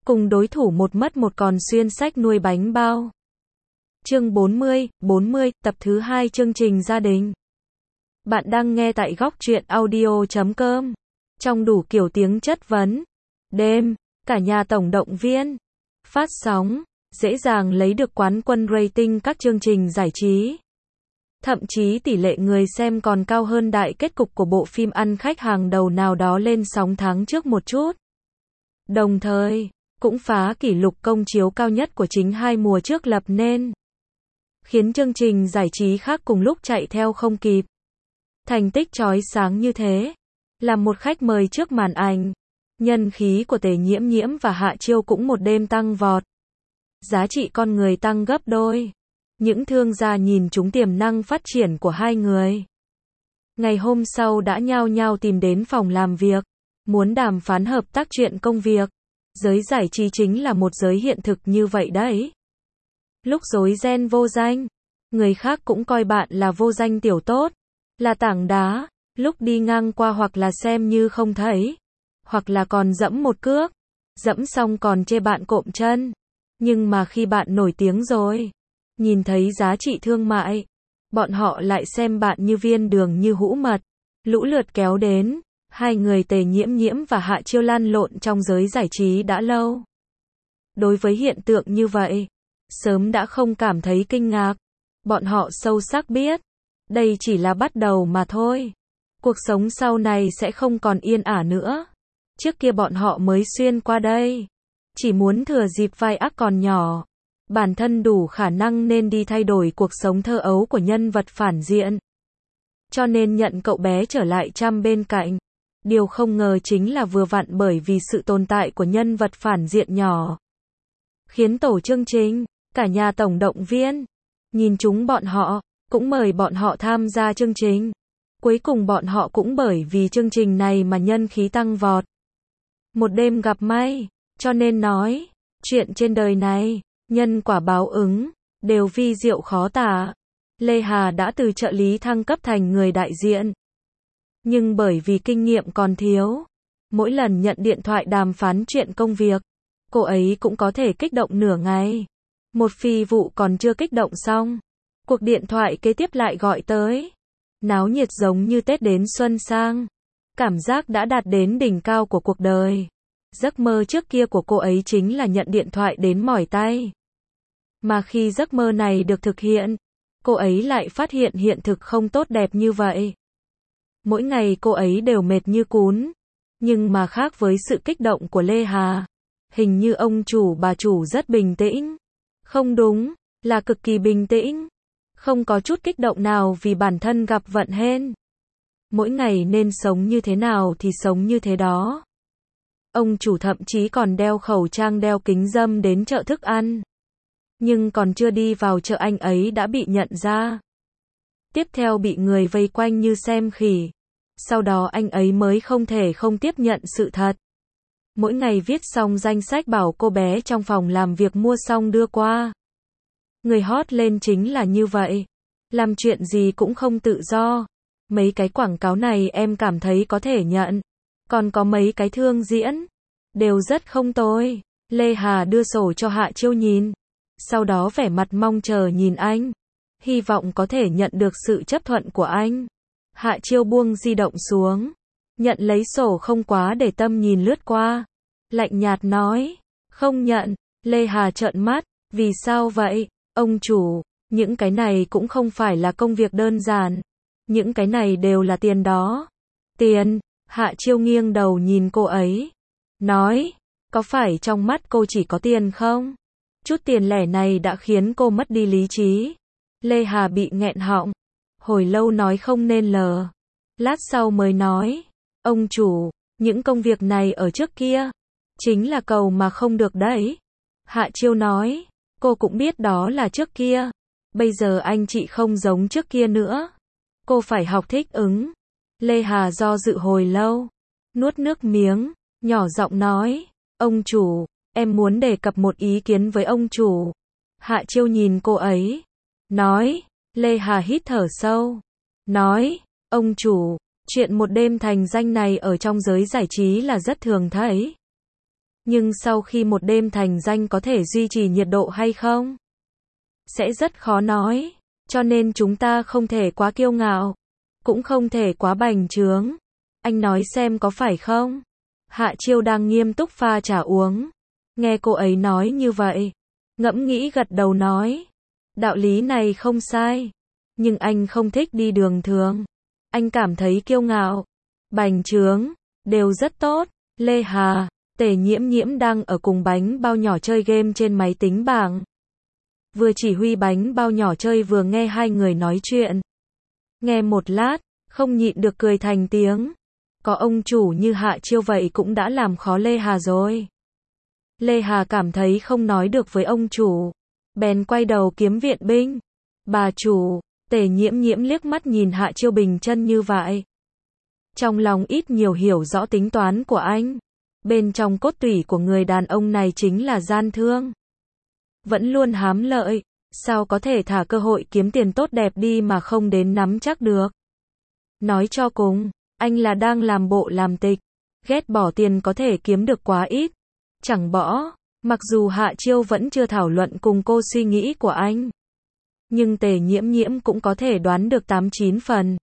cùng đối thủ một mất một còn xuyên sách nuôi bánh bao. Chương 40, tập thứ 2 chương trình gia đình. Bạn đang nghe tại góc truyện audio.com. Trong đủ kiểu tiếng chất vấn, đêm, cả nhà tổng động viên, phát sóng, dễ dàng lấy được quán quân rating các chương trình giải trí. Thậm chí tỷ lệ người xem còn cao hơn đại kết cục của bộ phim ăn khách hàng đầu nào đó lên sóng tháng trước một chút. Đồng thời, cũng phá kỷ lục công chiếu cao nhất của chính 2 mùa trước lập nên. Khiến chương trình giải trí khác cùng lúc chạy theo không kịp. Thành tích chói sáng như thế, làm một khách mời trước màn ảnh, nhân khí của Tề Nhiễm Nhiễm và Hạ Chiêu cũng một đêm tăng vọt. Giá trị con người tăng gấp đôi. Những thương gia nhìn trúng tiềm năng phát triển của hai người. Ngày hôm sau đã nhao nhao tìm đến phòng làm việc, muốn đàm phán hợp tác chuyện công việc. Giới giải trí chính là một giới hiện thực như vậy đấy. Lúc rối ren vô danh, người khác cũng coi bạn là vô danh tiểu tốt, là tảng đá, lúc đi ngang qua hoặc là xem như không thấy, hoặc là còn dẫm một cước, dẫm xong còn chê bạn cộm chân. Nhưng mà khi bạn nổi tiếng rồi, nhìn thấy giá trị thương mại, bọn họ lại xem bạn như viên đường như hũ mật, lũ lượt kéo đến. Hai người Tề Nhiễm Nhiễm và Hạ Chiêu lăn lộn trong giới giải trí đã lâu. Đối với hiện tượng như vậy, sớm đã không cảm thấy kinh ngạc. Bọn họ sâu sắc biết, đây chỉ là bắt đầu mà thôi. Cuộc sống sau này sẽ không còn yên ả nữa. Trước kia bọn họ mới xuyên qua đây, chỉ muốn thừa dịp vai ác còn nhỏ, bản thân đủ khả năng nên đi thay đổi cuộc sống thơ ấu của nhân vật phản diện. Cho nên nhận cậu bé trở lại chăm bên cạnh. Điều không ngờ chính là vừa vặn bởi vì sự tồn tại của nhân vật phản diện nhỏ, khiến tổ chương trình, cả nhà tổng động viên, nhìn chúng bọn họ, cũng mời bọn họ tham gia chương trình. Cuối cùng bọn họ cũng bởi vì chương trình này mà nhân khí tăng vọt. Một đêm gặp may, cho nên nói, chuyện trên đời này, nhân quả báo ứng, đều vi diệu khó tả. Lê Hà đã từ trợ lý thăng cấp thành người đại diện. Nhưng bởi vì kinh nghiệm còn thiếu, mỗi lần nhận điện thoại đàm phán chuyện công việc, cô ấy cũng có thể kích động nửa ngày. Một phi vụ còn chưa kích động xong, cuộc điện thoại kế tiếp lại gọi tới. Náo nhiệt giống như Tết đến xuân sang. Cảm giác đã đạt đến đỉnh cao của cuộc đời. Giấc mơ trước kia của cô ấy chính là nhận điện thoại đến mỏi tay. Mà khi giấc mơ này được thực hiện, cô ấy lại phát hiện hiện thực không tốt đẹp như vậy. Mỗi ngày cô ấy đều mệt như cún. Nhưng mà khác với sự kích động của Lê Hà, hình như ông chủ bà chủ rất bình tĩnh. Không đúng, là cực kỳ bình tĩnh. Không có chút kích động nào vì bản thân gặp vận hên. Mỗi ngày nên sống như thế nào thì sống như thế đó. Ông chủ thậm chí còn đeo khẩu trang đeo kính râm đến chợ thức ăn. Nhưng còn chưa đi vào chợ anh ấy đã bị nhận ra. Tiếp theo bị người vây quanh như xem khỉ. Sau đó anh ấy mới không thể không tiếp nhận sự thật. Mỗi ngày viết xong danh sách bảo cô bé trong phòng làm việc mua xong đưa qua. Người hot lên chính là như vậy. Làm chuyện gì cũng không tự do. Mấy cái quảng cáo này em cảm thấy có thể nhận. Còn có mấy cái thương diễn, đều rất không tồi. Lê Hà đưa sổ cho Hạ Chiêu nhìn. Sau đó vẻ mặt mong chờ nhìn anh. Hy vọng có thể nhận được sự chấp thuận của anh. Hạ Chiêu buông di động xuống, nhận lấy sổ không quá để tâm nhìn lướt qua. Lạnh nhạt nói, không nhận. Lê Hà trợn mắt, vì sao vậy, ông chủ, những cái này cũng không phải là công việc đơn giản. Những cái này đều là tiền đó. Tiền, Hạ Chiêu nghiêng đầu nhìn cô ấy. Nói, có phải trong mắt cô chỉ có tiền không? Chút tiền lẻ này đã khiến cô mất đi lý trí. Lê Hà bị nghẹn họng. Hồi lâu nói không nên lời. Lát sau mới nói, ông chủ, những công việc này ở trước kia, chính là cầu mà không được đấy. Hạ Chiêu nói, cô cũng biết đó là trước kia. Bây giờ anh chị không giống trước kia nữa. Cô phải học thích ứng. Lê Hà do dự hồi lâu, nuốt nước miếng, nhỏ giọng nói, ông chủ, em muốn đề cập một ý kiến với ông chủ. Hạ Chiêu nhìn cô ấy, nói, Lê Hà hít thở sâu, nói, ông chủ, chuyện một đêm thành danh này ở trong giới giải trí là rất thường thấy. Nhưng sau khi một đêm thành danh có thể duy trì nhiệt độ hay không? Sẽ rất khó nói. Cho nên chúng ta không thể quá kiêu ngạo. Cũng không thể quá bành trướng. Anh nói xem có phải không? Hạ Chiêu đang nghiêm túc pha trà uống. Nghe cô ấy nói như vậy. Ngẫm nghĩ gật đầu nói. Đạo lý này không sai. Nhưng anh không thích đi đường thường. Anh cảm thấy kiêu ngạo, bành trướng, đều rất tốt. Lê Hà, Tề Nhiễm Nhiễm đang ở cùng bánh bao nhỏ chơi game trên máy tính bảng. Vừa chỉ huy bánh bao nhỏ chơi vừa nghe hai người nói chuyện. Nghe một lát, không nhịn được cười thành tiếng. Có ông chủ như Hạ Chiêu vậy cũng đã làm khó Lê Hà rồi. Lê Hà cảm thấy không nói được với ông chủ. Bèn quay đầu kiếm viện binh. Bà chủ, Tề Nhiễm Nhiễm liếc mắt nhìn Hạ Chiêu bình chân như vậy. Trong lòng ít nhiều hiểu rõ tính toán của anh. Bên trong cốt tủy của người đàn ông này chính là gian thương. Vẫn luôn hám lợi. Sao có thể thả cơ hội kiếm tiền tốt đẹp đi mà không đến nắm chắc được. Nói cho cùng, anh là đang làm bộ làm tịch. Ghét bỏ tiền có thể kiếm được quá ít. Chẳng bỏ. Mặc dù Hạ Chiêu vẫn chưa thảo luận cùng cô suy nghĩ của anh. Nhưng Tề Nhiễm Nhiễm cũng có thể đoán được 8-9 phần.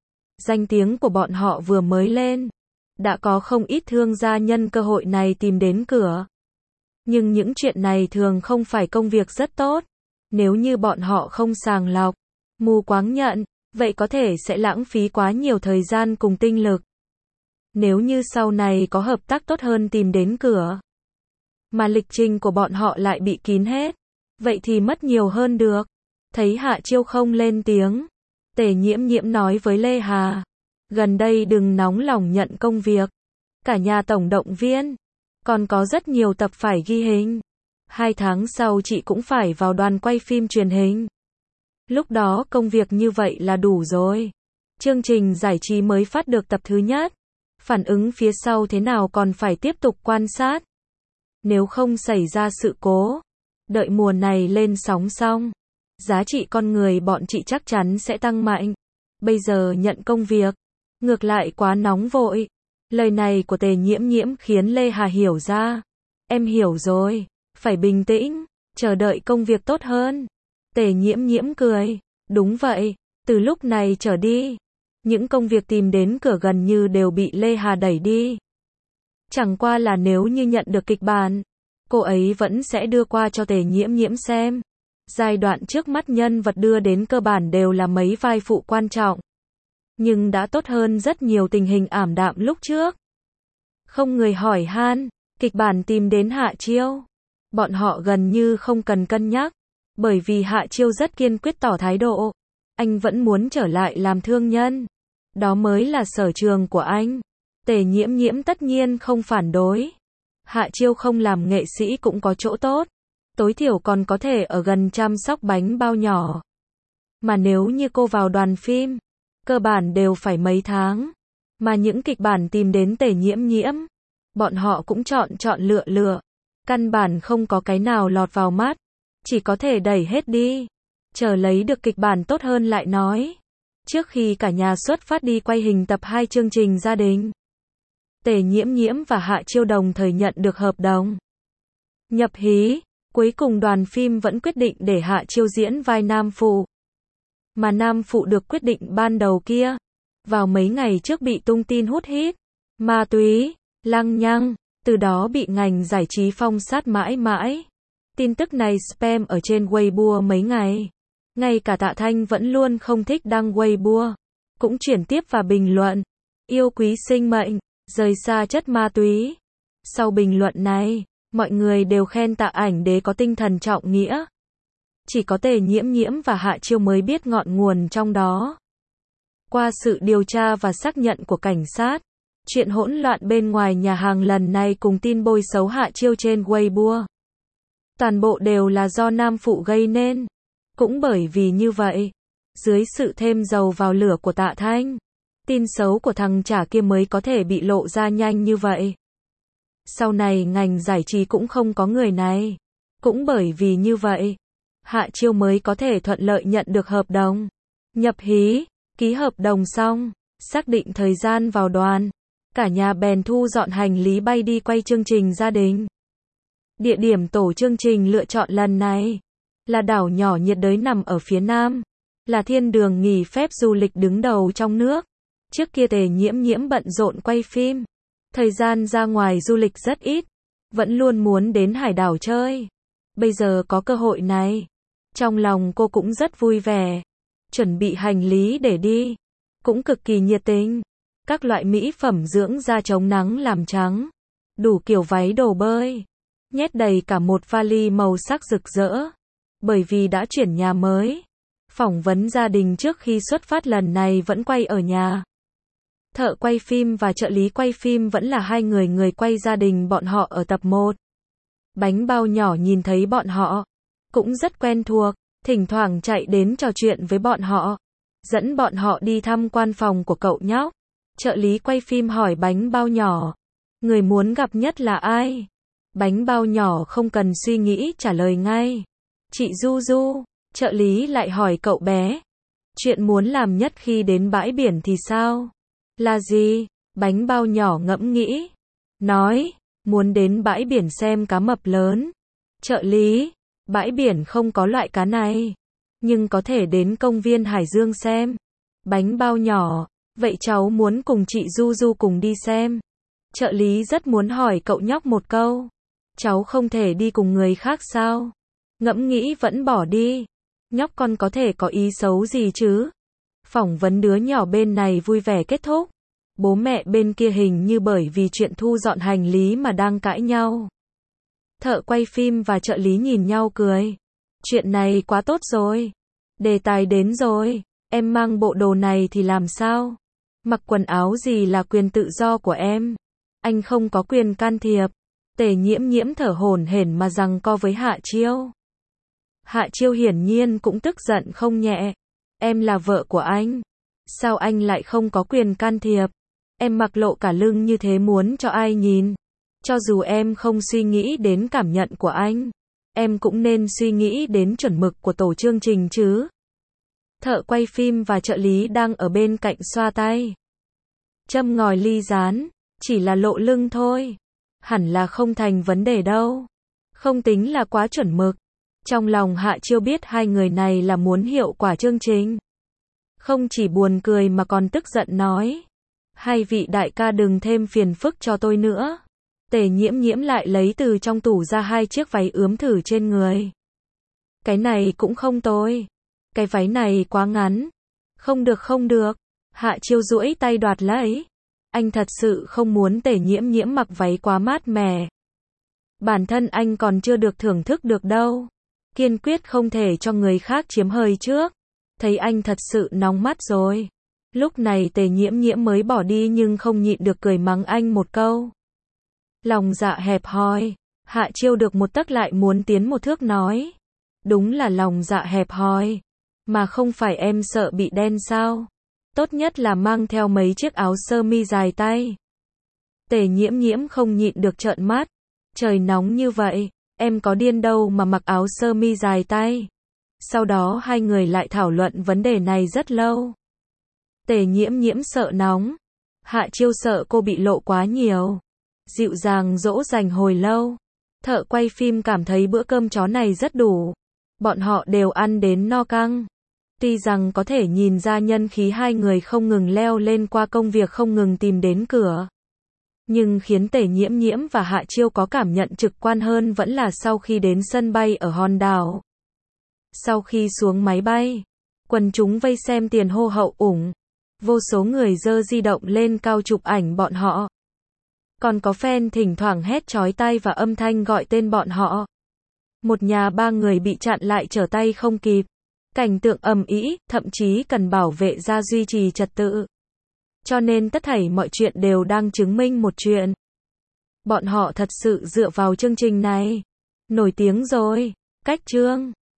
Danh tiếng của bọn họ vừa mới lên. Đã có không ít thương gia nhân cơ hội này tìm đến cửa. Nhưng những chuyện này thường không phải công việc rất tốt. Nếu như bọn họ không sàng lọc, mù quáng nhận, vậy có thể sẽ lãng phí quá nhiều thời gian cùng tinh lực. Nếu như sau này có hợp tác tốt hơn tìm đến cửa, mà lịch trình của bọn họ lại bị kín hết, vậy thì mất nhiều hơn được. Thấy Hạ Chiêu không lên tiếng, Tề Nhiễm Nhiễm nói với Lê Hà, gần đây đừng nóng lòng nhận công việc. Cả nhà tổng động viên, còn có rất nhiều tập phải ghi hình. 2 tháng sau chị cũng phải vào đoàn quay phim truyền hình. Lúc đó công việc như vậy là đủ rồi. Chương trình giải trí mới phát được tập thứ nhất. Phản ứng phía sau thế nào còn phải tiếp tục quan sát. Nếu không xảy ra sự cố, đợi mùa này lên sóng xong, giá trị con người bọn chị chắc chắn sẽ tăng mạnh. Bây giờ nhận công việc, ngược lại quá nóng vội. Lời này của Tề Nhiễm Nhiễm khiến Lê Hà hiểu ra. Em hiểu rồi, phải bình tĩnh, chờ đợi công việc tốt hơn. Tề Nhiễm Nhiễm cười, đúng vậy, từ lúc này trở đi, những công việc tìm đến cửa gần như đều bị Lê Hà đẩy đi. Chẳng qua là nếu như nhận được kịch bản, cô ấy vẫn sẽ đưa qua cho Tề Nhiễm Nhiễm xem. Giai đoạn trước mắt nhân vật đưa đến cơ bản đều là mấy vai phụ quan trọng. Nhưng đã tốt hơn rất nhiều tình hình ảm đạm lúc trước. Không người hỏi han, kịch bản tìm đến Hạ Chiêu. Bọn họ gần như không cần cân nhắc, bởi vì Hạ Chiêu rất kiên quyết tỏ thái độ. Anh vẫn muốn trở lại làm thương nhân. Đó mới là sở trường của anh. Tề Nhiễm Nhiễm tất nhiên không phản đối. Hạ Chiêu không làm nghệ sĩ cũng có chỗ tốt. Tối thiểu còn có thể ở gần chăm sóc bánh bao nhỏ. Mà nếu như cô vào đoàn phim, cơ bản đều phải mấy tháng. Mà những kịch bản tìm đến Tề Nhiễm Nhiễm, bọn họ cũng chọn lựa. Căn bản không có cái nào lọt vào mắt. Chỉ có thể đẩy hết đi. Chờ lấy được kịch bản tốt hơn lại nói. Trước khi cả nhà xuất phát đi quay hình tập 2 chương trình gia đình, Tề Nhiễm Nhiễm và Hạ Chiêu đồng thời nhận được hợp đồng. Nhập hí, cuối cùng đoàn phim vẫn quyết định để Hạ Chiêu diễn vai nam phụ. Mà nam phụ được quyết định ban đầu kia, vào mấy ngày trước bị tung tin hút hít, ma túy, lăng nhăng, từ đó bị ngành giải trí phong sát mãi mãi. Tin tức này spam ở trên Weibo mấy ngày. Ngay cả Tạ Thanh vẫn luôn không thích đăng Weibo, cũng chuyển tiếp và bình luận, yêu quý sinh mệnh, rời xa chất ma túy. Sau bình luận này, mọi người đều khen Tạ Ảnh Đế có tinh thần trọng nghĩa. Chỉ có Tề Nhiễm Nhiễm và Hạ Chiêu mới biết ngọn nguồn trong đó. Qua sự điều tra và xác nhận của cảnh sát, chuyện hỗn loạn bên ngoài nhà hàng lần này cùng tin bôi xấu Hạ Chiêu trên Weibo, toàn bộ đều là do nam phụ gây nên. Cũng bởi vì như vậy, dưới sự thêm dầu vào lửa của Tạ Thanh, tin xấu của thằng chả kia mới có thể bị lộ ra nhanh như vậy. Sau này ngành giải trí cũng không có người này. Cũng bởi vì như vậy, Hạ Chiêu mới có thể thuận lợi nhận được hợp đồng. Nhập hí, ký hợp đồng xong, xác định thời gian vào đoàn. Cả nhà bèn thu dọn hành lý bay đi quay chương trình gia đình. Địa điểm tổ chương trình lựa chọn lần này là đảo nhỏ nhiệt đới nằm ở phía nam, là thiên đường nghỉ phép du lịch đứng đầu trong nước. Trước kia Tề Nhiễm Nhiễm bận rộn quay phim, thời gian ra ngoài du lịch rất ít, vẫn luôn muốn đến hải đảo chơi. Bây giờ có cơ hội này, trong lòng cô cũng rất vui vẻ, chuẩn bị hành lý để đi, cũng cực kỳ nhiệt tình. Các loại mỹ phẩm dưỡng da chống nắng làm trắng, đủ kiểu váy đồ bơi, nhét đầy cả một vali màu sắc rực rỡ. Bởi vì đã chuyển nhà mới, phỏng vấn gia đình trước khi xuất phát lần này vẫn quay ở nhà. Thợ quay phim và trợ lý quay phim vẫn là hai người quay gia đình bọn họ ở tập 1. Bánh bao nhỏ nhìn thấy bọn họ, cũng rất quen thuộc, thỉnh thoảng chạy đến trò chuyện với bọn họ, dẫn bọn họ đi tham quan phòng của cậu nhóc. Trợ lý quay phim hỏi bánh bao nhỏ, người muốn gặp nhất là ai? Bánh bao nhỏ không cần suy nghĩ trả lời ngay. Chị Du Du. Trợ lý lại hỏi cậu bé, chuyện muốn làm nhất khi đến bãi biển thì sao? Là gì? Bánh bao nhỏ ngẫm nghĩ, nói, muốn đến bãi biển xem cá mập lớn. Trợ lý, bãi biển không có loại cá này, nhưng có thể đến công viên Hải Dương xem. Bánh bao nhỏ, vậy cháu muốn cùng chị Du Du cùng đi xem. Trợ lý rất muốn hỏi cậu nhóc một câu, cháu không thể đi cùng người khác sao? Ngẫm nghĩ vẫn bỏ đi. Nhóc con có thể có ý xấu gì chứ? Phỏng vấn đứa nhỏ bên này vui vẻ kết thúc. Bố mẹ bên kia hình như bởi vì chuyện thu dọn hành lý mà đang cãi nhau. Thợ quay phim và trợ lý nhìn nhau cười. Chuyện này quá tốt rồi. Đề tài đến rồi. Em mang bộ đồ này thì làm sao? Mặc quần áo gì là quyền tự do của em. Anh không có quyền can thiệp. Tề Nhiễm Nhiễm thở hổn hển mà giằng co với Hạ Chiêu. Hạ Chiêu hiển nhiên cũng tức giận không nhẹ. Em là vợ của anh. Sao anh lại không có quyền can thiệp? Em mặc lộ cả lưng như thế muốn cho ai nhìn? Cho dù em không suy nghĩ đến cảm nhận của anh, em cũng nên suy nghĩ đến chuẩn mực của tổ chương trình chứ. Thợ quay phim và trợ lý đang ở bên cạnh xoa tay. Châm ngòi ly rán, chỉ là lộ lưng thôi. Hẳn là không thành vấn đề đâu. Không tính là quá chuẩn mực. Trong lòng Hạ Chiêu biết hai người này là muốn hiệu quả chương trình. Không chỉ buồn cười mà còn tức giận nói. Hai vị đại ca đừng thêm phiền phức cho tôi nữa. Tề Nhiễm Nhiễm lại lấy từ trong tủ ra hai chiếc váy ướm thử trên người. Cái này cũng không tồi. Cái váy này quá ngắn. Không được không được. Hạ Chiêu duỗi tay đoạt lấy. Anh thật sự không muốn Tề Nhiễm Nhiễm mặc váy quá mát mẻ. Bản thân anh còn chưa được thưởng thức được đâu. Kiên quyết không thể cho người khác chiếm hời trước. Thấy anh thật sự nóng mắt rồi. Lúc này Tề Nhiễm Nhiễm mới bỏ đi nhưng không nhịn được cười mắng anh một câu. Lòng dạ hẹp hòi. Hạ Chiêu được một tấc lại muốn tiến một thước nói. Đúng là lòng dạ hẹp hòi. Mà không phải em sợ bị đen sao? Tốt nhất là mang theo mấy chiếc áo sơ mi dài tay. Tề Nhiễm Nhiễm không nhịn được trợn mắt. Trời nóng như vậy, em có điên đâu mà mặc áo sơ mi dài tay. Sau đó hai người lại thảo luận vấn đề này rất lâu. Tề Nhiễm Nhiễm sợ nóng. Hạ Chiêu sợ cô bị lộ quá nhiều. Dịu dàng dỗ dành hồi lâu. Thợ quay phim cảm thấy bữa cơm chó này rất đủ. Bọn họ đều ăn đến no căng. Tuy rằng có thể nhìn ra nhân khí hai người không ngừng leo lên qua công việc không ngừng tìm đến cửa. Nhưng khiến Tề Nhiễm Nhiễm và Hạ Chiêu có cảm nhận trực quan hơn vẫn là sau khi đến sân bay ở hòn đảo. Sau khi xuống máy bay, quần chúng vây xem tiền hô hậu ủng. Vô số người giơ di động lên cao chụp ảnh bọn họ. Còn có fan thỉnh thoảng hét chói tai và âm thanh gọi tên bọn họ. Một nhà ba người bị chặn lại trở tay không kịp. Cảnh tượng ầm ĩ, thậm chí cần bảo vệ ra duy trì trật tự. Cho nên tất thảy mọi chuyện đều đang chứng minh một chuyện. Bọn họ thật sự dựa vào chương trình này. Nổi tiếng rồi. Cách chương.